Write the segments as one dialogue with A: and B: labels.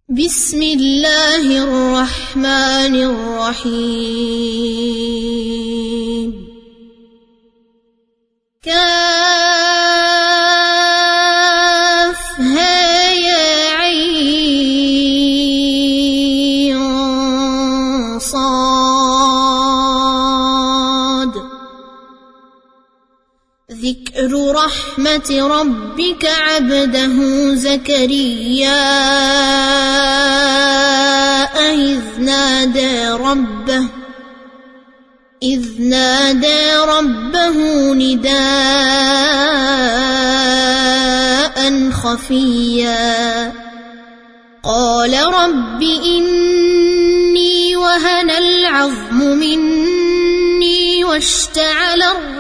A: بسم الله الرحمن الرحيم كافها يا عين صاد ذكر رحمة ربك عبده زكريا إذ نادى ربه نداء خفيا قال رب إني وهن العظم مني واشتعل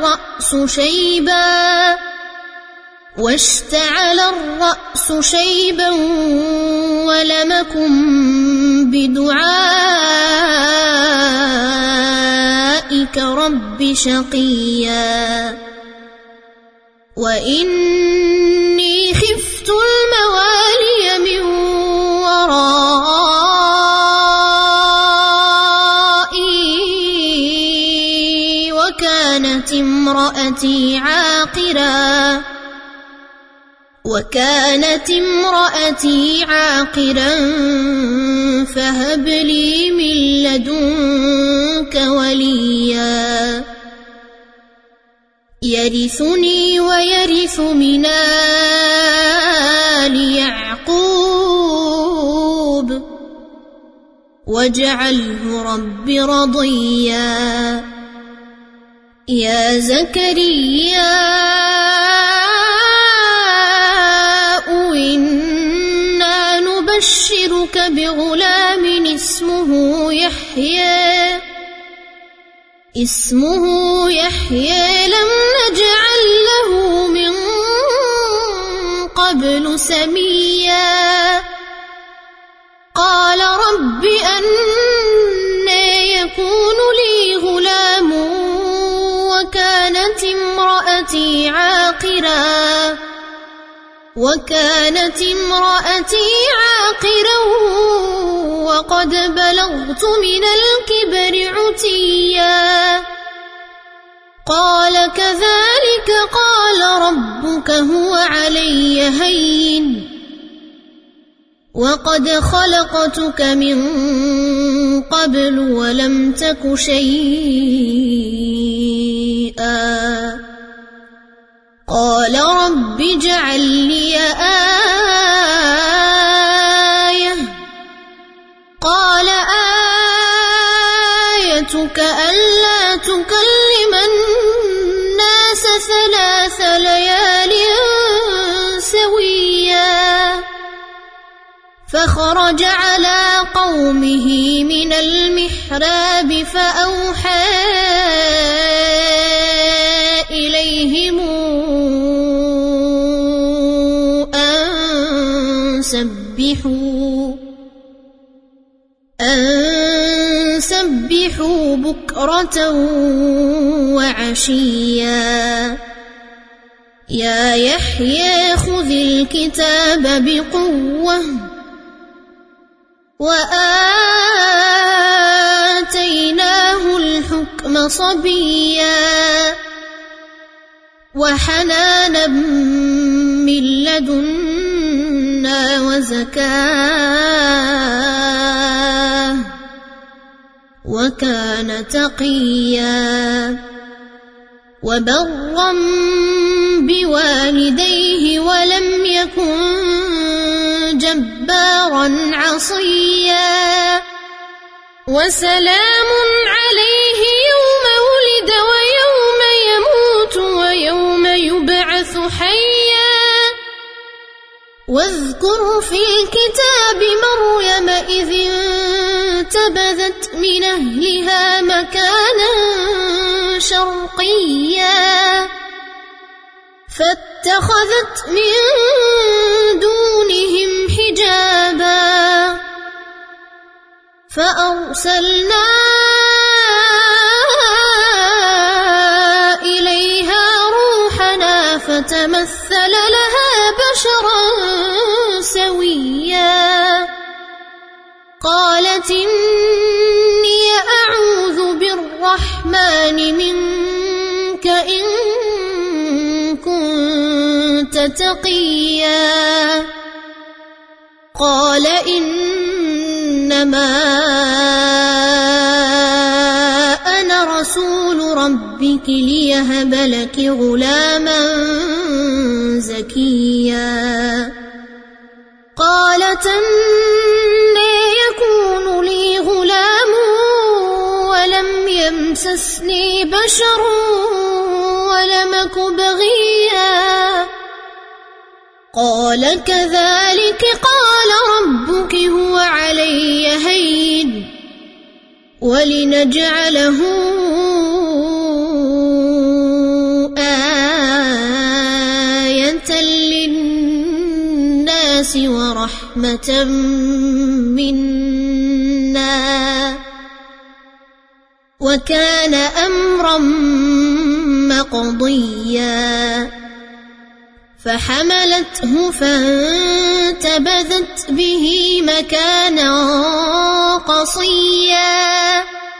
A: الرأس شيبا ولم أكن بدعائك رب شقيا وإني خفت الموالي من ورائي وكانت امرأتي عاقرا فهب لي من لدنك وليا يرثني ويرث من آل يعقوب واجعله رب رضيا يا زكريا إنا نبشرك بغلام اسمه يحيى لم نجعل له من قبل سميا قال رب أنى يكون لي غلام وكانت امرأتي عاقرا وقد بلغت من الكبر عتيا قال كذلك قال ربك هو علي هين وقد خلقتك من قبل ولم تك شيئا قال رب اجعل لي آية قال آيتك ألا تكلم الناس 3 ليال سويا فخرج على قومه من المحراب فأوحى إليهم أن سبحوا بكرة وعشيا يا يحيى خذ الكتاب بقوة وآتيناه الحكم صبيا وحنانا من لدنا وزكاة وكان تقيا وبرا بوالديه ولم يكن جبارا عصيا وسلام عليه يوم ولد ويوم يموت ويوم يبعث حيا واذكر في الكتاب مريم إذ انتبذت من أهلها مكانا شرقيا فاتخذت من دونهم حجابا فأرسلنا إليها روحنا فتمثل لها بشرا سويا قالت إني أعوذ بالرحمن منك إن كنت تقيا قال إنما أنا رسول ربك ليهب لك غلاما زكيا قالت أنى يكون لي غلام ولم يمسسني بشر ولم أك بغيا قال كذلك قال ربك هو علي هين ولنجعله آية للناس ورحمة منا وكان أمرا مقضيا فحملته فانتبذت به مكانا قصيا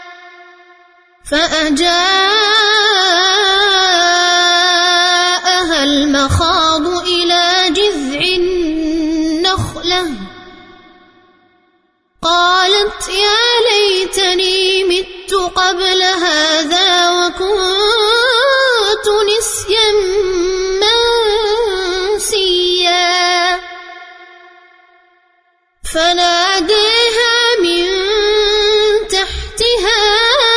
A: فأجاءها المخاض إلى جذع النخلة قالت يا ليتني مت قبل هذا وكنت نسيا منسيا فناديها من تحتها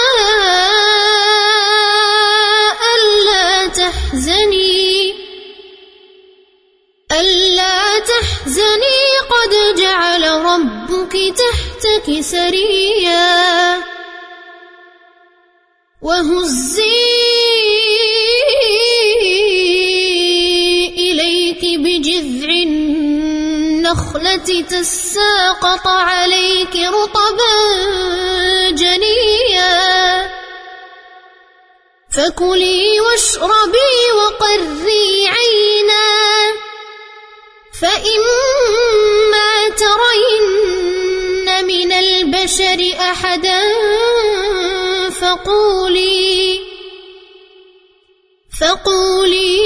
A: ألا تحزني قد جعل ربك تحتك سريا وهزي إليك بجذع النخلة تساقط عليك رطبا جنيا فكلي واشربي وقري عينا فإما ترين من البشر أحدا فقولي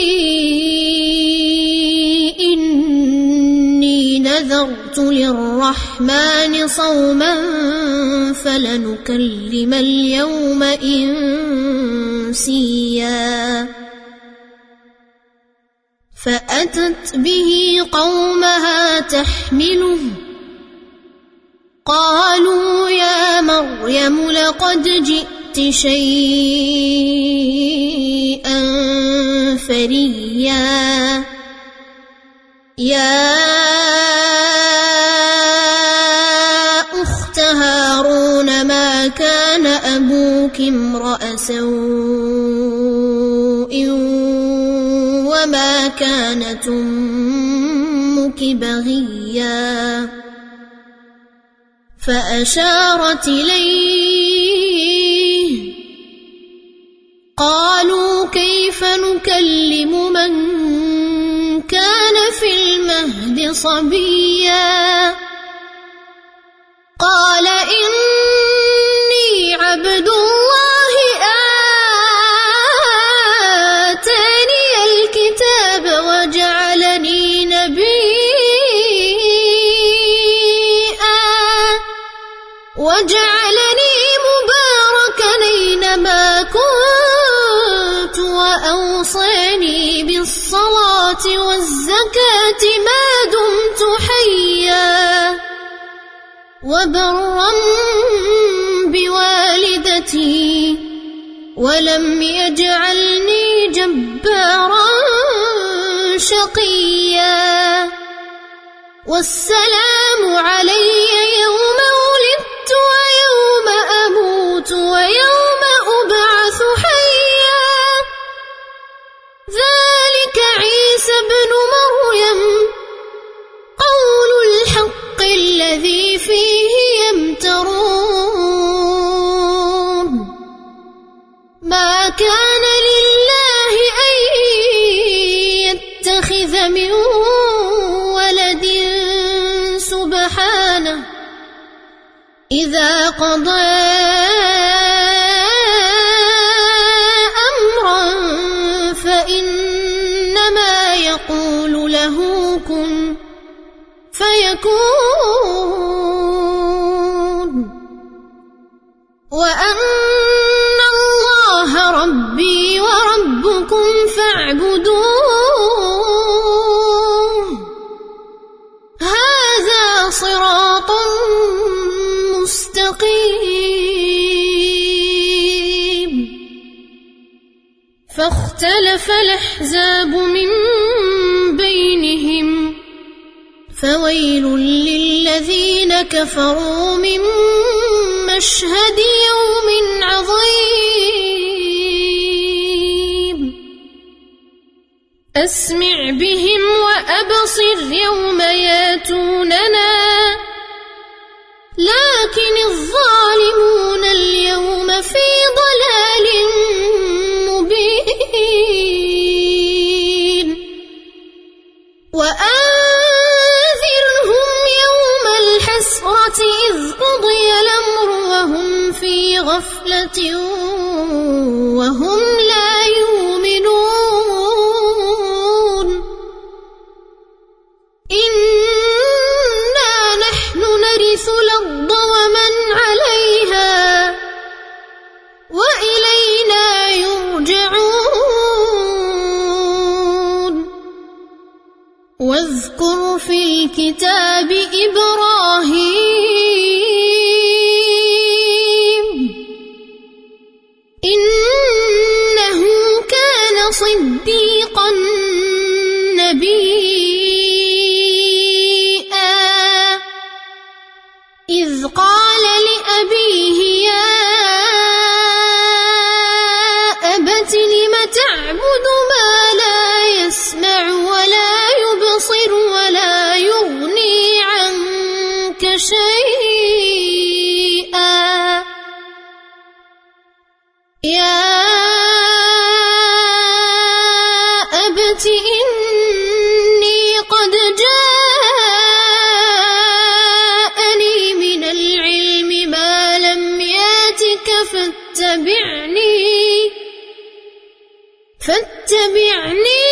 A: إني نذرت للرحمن صوما فلنكلم اليوم إنسيا فأتت به قومها تحمله قالوا يا مريم لقد جئت شيئا فريا يا أخت هارون ما كان أبوك امرأ سوء وما كانت أمك بغيا فأشارت إليه قالوا كيف نكلم من كان في المهد صبيا قال إني عبد الله آتاني الكتاب وجعلني نبيا وجعلني مباركا أينما كنت وأوصاني بالصلاة والزكاة ما دمت حيا وبرا بوالدتي ولم يجعلني جبارا شقيا والسلام علي يوم ولدت ويوم أموت ويوم أبعث حيا ذلك عيسى ابن مريم قول الحق الذي فيه يمترون ما كان لله أن يتخذ من ولد سبحانه إذا قضى أمرا فإنما يقول له كن فيكون وأن الله ربي وربكم فاعبدوه هذا صراط مستقيم فاختلف الأحزاب من بينهم فويل للذين كفروا من مشهد يوم عظيم أسمع بهم وأبصر يوم ياتوننا لكن الظالمون اليوم في ضلال مبين وأنذرهم يوم الحسرة إذ قضي الأمر وهم في غفلة وهم لا يؤمنون إنا نحن نرث الأرض ومن عليها وإلينا يرجعون واذكر في الكتاب إبراهيم إنه كان صديقا نبيا إذ قال لأبيه يا أبت لم تعبد ما لا يسمع ولا يبصر ولا يغني عنك شيئا يا أبت إني قد جاءني من العلم ما لم ياتك فاتبعني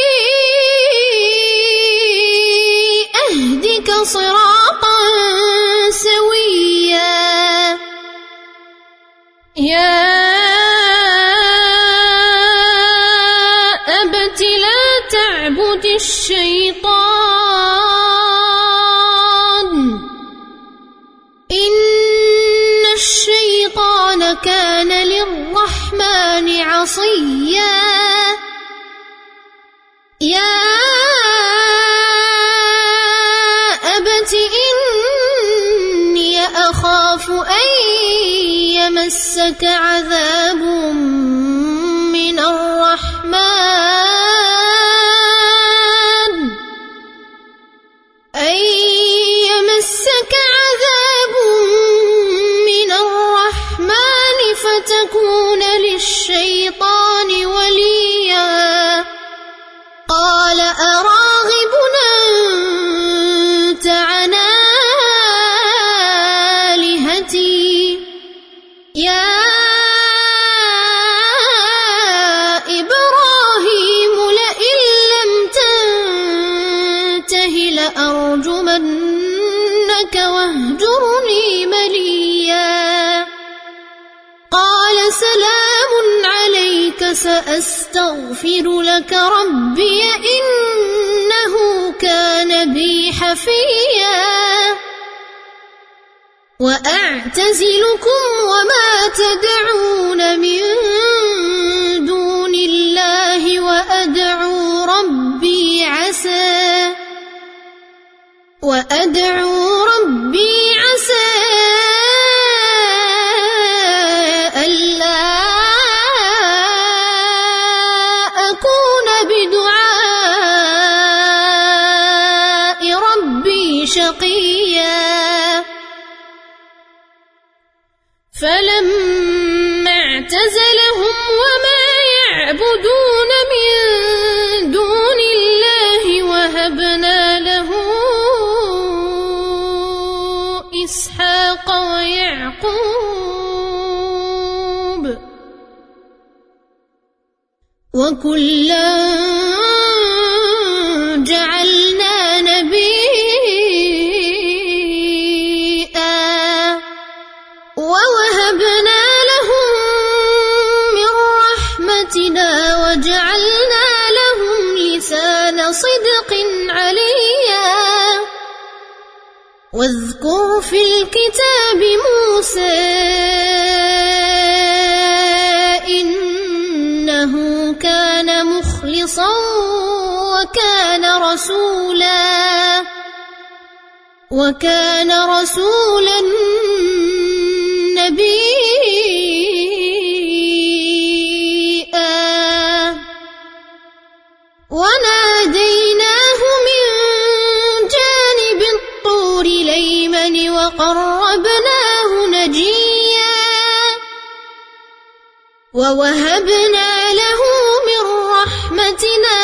A: أهدك صراطا سويا يا أبت لا تعبد الشيطان إن الشيطان كان للرحمن عصيا يا أبت إني أخاف أن يمسك عذاب من الرحمن أن يمسك عذاب من الرحمن فتكون للشيطان وليا قال أراغب أنت عن آلهتي يا إبراهيم لئن لم تنته لأرجمنك واهجرني مليا قال سلام عليك سأستغفر لك ربي إنه كان بي حفيا وأعتزلكم وما تدعون من دون الله وأدعو ربي عسى ألا أكون بدعاء ربي شقيا فلما اعتزلهم وما يعبدون من دون الله وهبنا له إسحاق ويعقوب وكلا جعلنا نبيا ووهبنا لهم من رحمتنا وجعلنا لهم لسان صدق عليا واذكر في الكتاب موسى إنه كان مخلصا وكان رسولا نبيا وناديناه من جانب الطور الأيمن وقربناه نجيا ووهبنا له من رحمتنا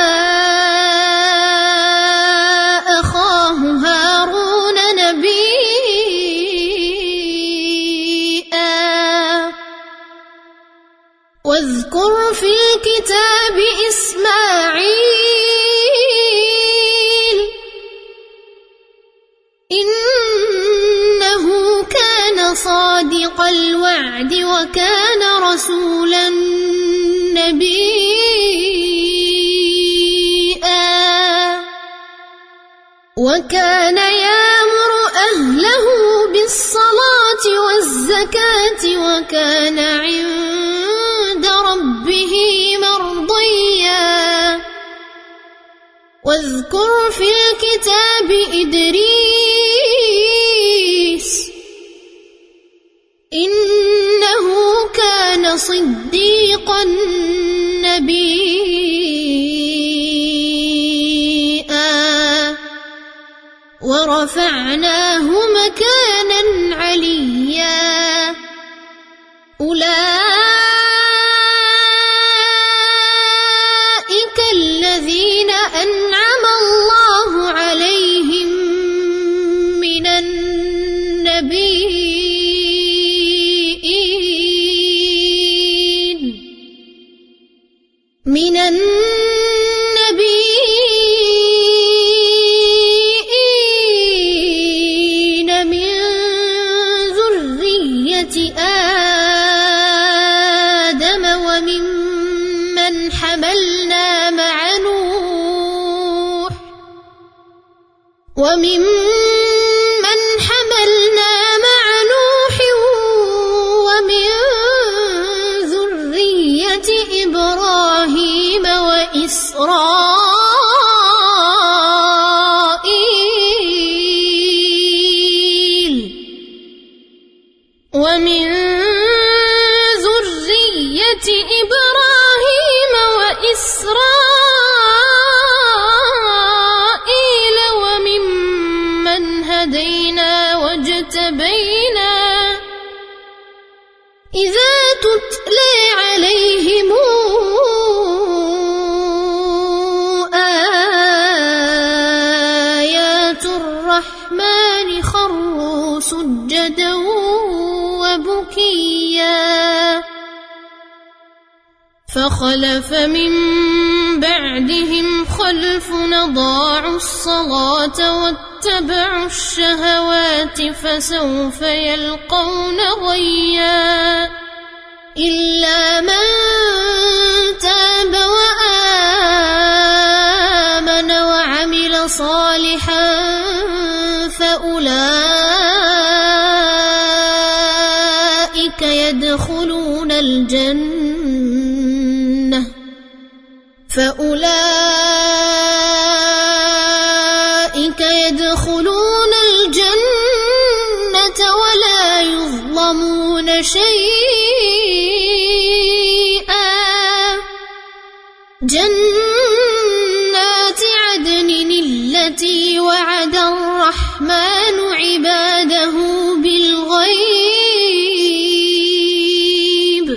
A: أخاه هارون نبيا واذكر في الكتاب إسماعيل إنه كان صادق الوعد وكان رسولا نبيا وكان يأمر أهله بالصلاة والزكاة وكان عند ربه مرضيا واذكر في الكتاب إدريس إنه كان صديقا نبيا ورفعناه مكانا عليا أولئك الذين أنعم الله عليهم من النبيين من ذرية آدم وممن حملنا مع نوح ومن ذرية إبراهيم وإسرائيل وممن هدينا واجتبينا إذا تتلى عليهم آيات الرحمن خروا سجدا وبكيا فخلف من بعدهم خلف أضاعوا الصلاة واتبعوا الشهوات فسوف يلقون غيا إلا من تاب وآمن وعمل صالحا فأولئك يدخلون الجنة ولا يظلمون شيئا جنات عدن التي وعد الرحمن عباده بالغيب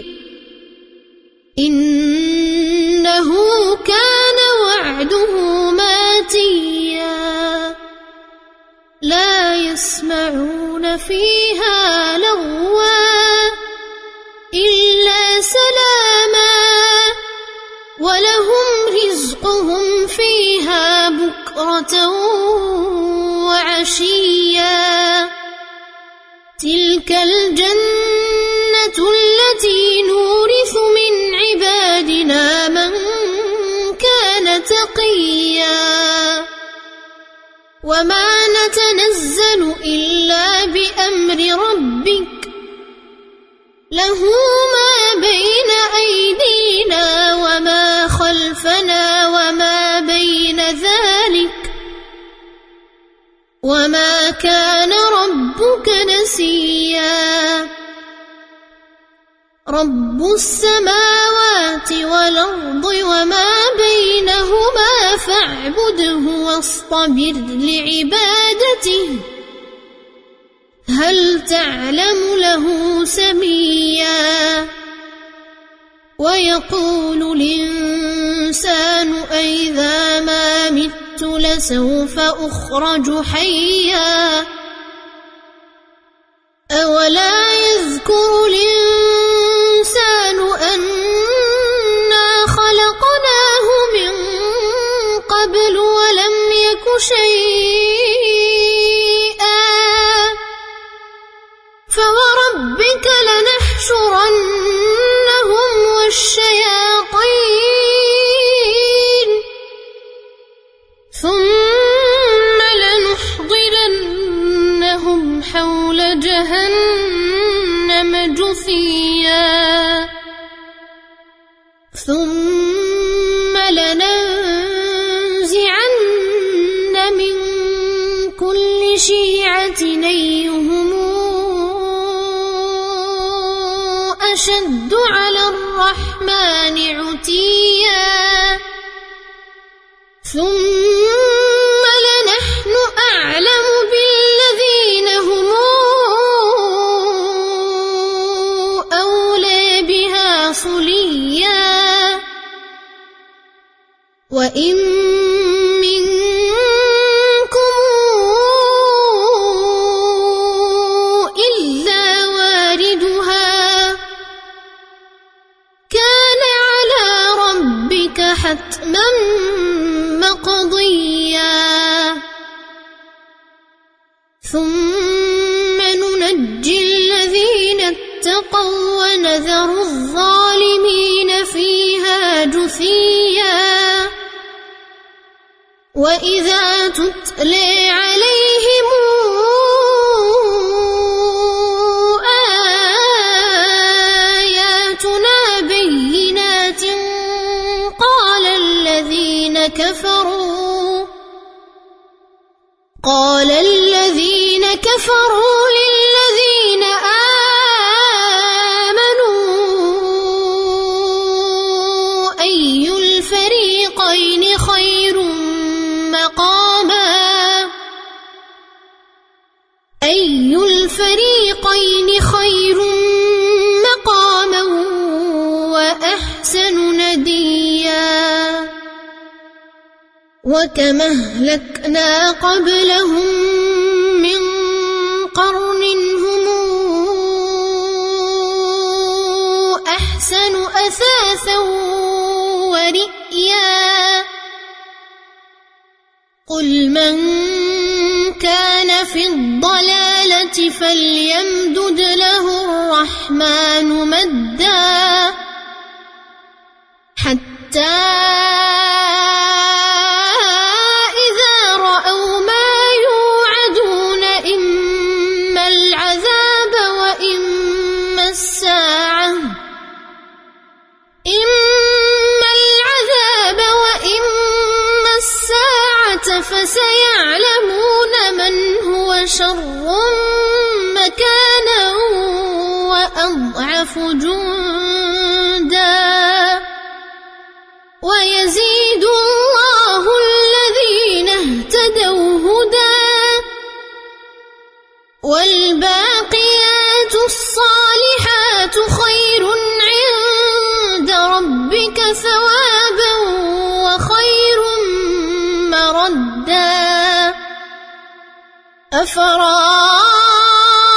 A: إنه كان وعده ماتيا لا يسمعون فيها لغوا إلا سلاما ولهم رزقهم فيها بكرة وعشيا تلك الجنة التي نورث من عبادنا من كان تقيا وما نتنزل إلا بأمر ربك له ما بين أيدينا وما خلفنا وما بين ذلك وما كان ربك نسيا رب السماوات والأرض وما بينهما فاعبده واصطبر لعبادته هل تعلم له سميا ويقول الإنسان أئذا ما مت لسوف أخرج حيا أولا يذكر الإنسان أنا خلقناه من قبل ولم يك شيئا فوربك لنحشرنهم والشياطين ثم لنحضرنهم حول جهنم جثيا ثم لننزعن من كل شيعة أيهم أشد على الرحمن عتيا ثم لنحن أعلم بالذين هم أولى بها صليا وإن منكم إلا واردها كان على ربك حتما مقضيا ثم ننجي الذين اتقوا ونذر الظالمين فيها جثيا وإذا تتلى عليهم آياتنا بينات قال الذين كفروا للذين آمنوا أي الفريقين خير مقاما وأحسن نديا وكم أهلكنا قبلهم من قرن هم أحسن أثاثا ورئيا قل من كان في الضلالة فليمدد له الرحمن مدا حتى إذا رأوا ما يوعدون إما العذاب وإما الساعة فسيعلمون من هو شر مكانا وأضعف جندا ويزيد الله الذين اهتدوا هدى والباقيات الصالحات خير عند ربك ثوابا وخير مردا أفرأيتم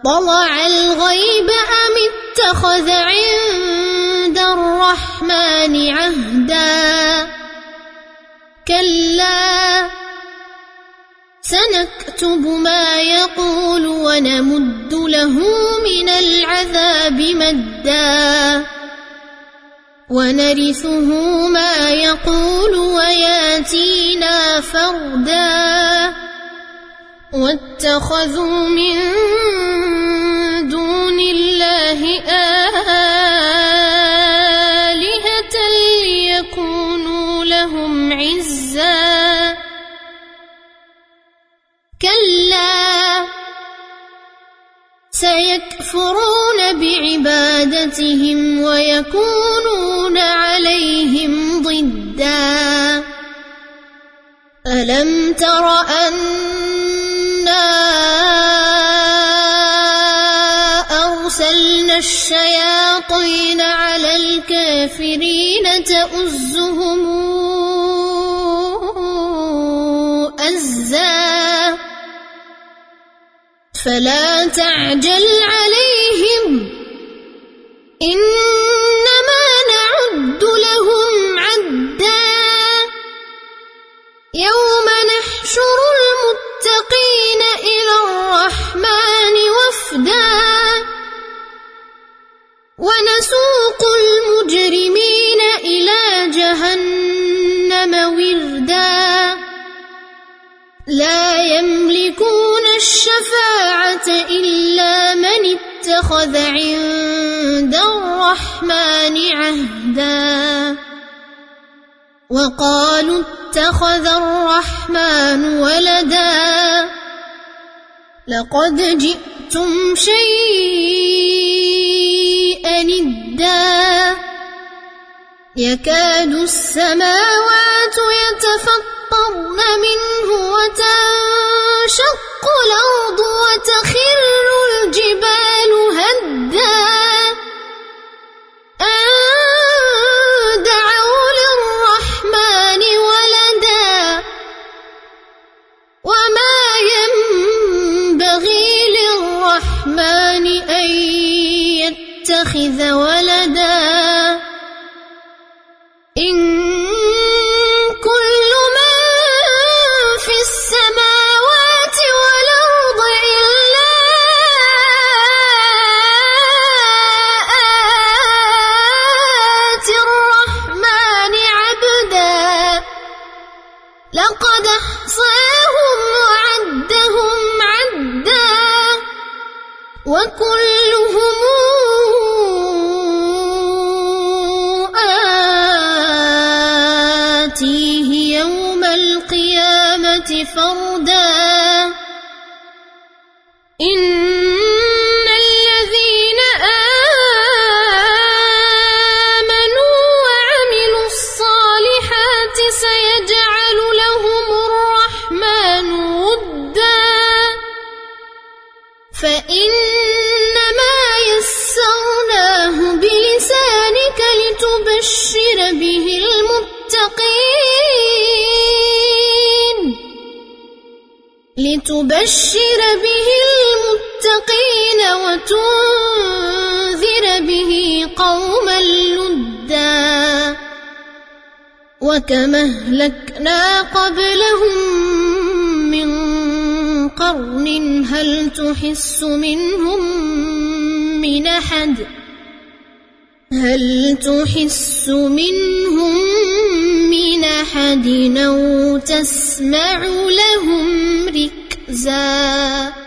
A: أطلع الغيب أم اتخذ عند الرحمن عهدا كلا سنكتب ما يقول ونمد له من العذاب مدا ونرثه ما يقول وياتينا فردا واتخذوا من دون الله آلهة ليكونوا لهم عزا كلا سيكفرون بعبادتهم ويكونون عليهم ضدا ألم تر أنا أرسلنا الشياطين على الكافرين تؤزهم أزا فلا تعجل عليهم إنما نعد لهم عدا يوم نحشر المتقين إلى الرحمن وفدا ونسوق المجرمين إلى جهنم وردا لا يملكون الشفاعة إلا من اتخذ عند الرحمن عهدا وقالوا اتخذ الرحمن ولدا لقد جئتم شيئا إدا يكاد السماوات يتفطرن منه وتنشق الأرض وتخر الجبال هدا أن دعوا للرحمن ولدا وما ينبغي للرحمن أن يتخذ ولدا إن كل من في السماوات والأرض إلا آتي الرحمن عبدا لقد أحصاهم وعدهم عدا وكلهم آتيه يوم القيامة فردا إن الذين آمنوا وعملوا الصالحات سيجعل لهم الرحمن ودا فإنما يسرناه بلسانك لتبشر به المتقين وتنذر به قوما لدا وكما أهلكنا قبلهم من قرن هل تحس منهم من أحد أو تسمع لهم ركزا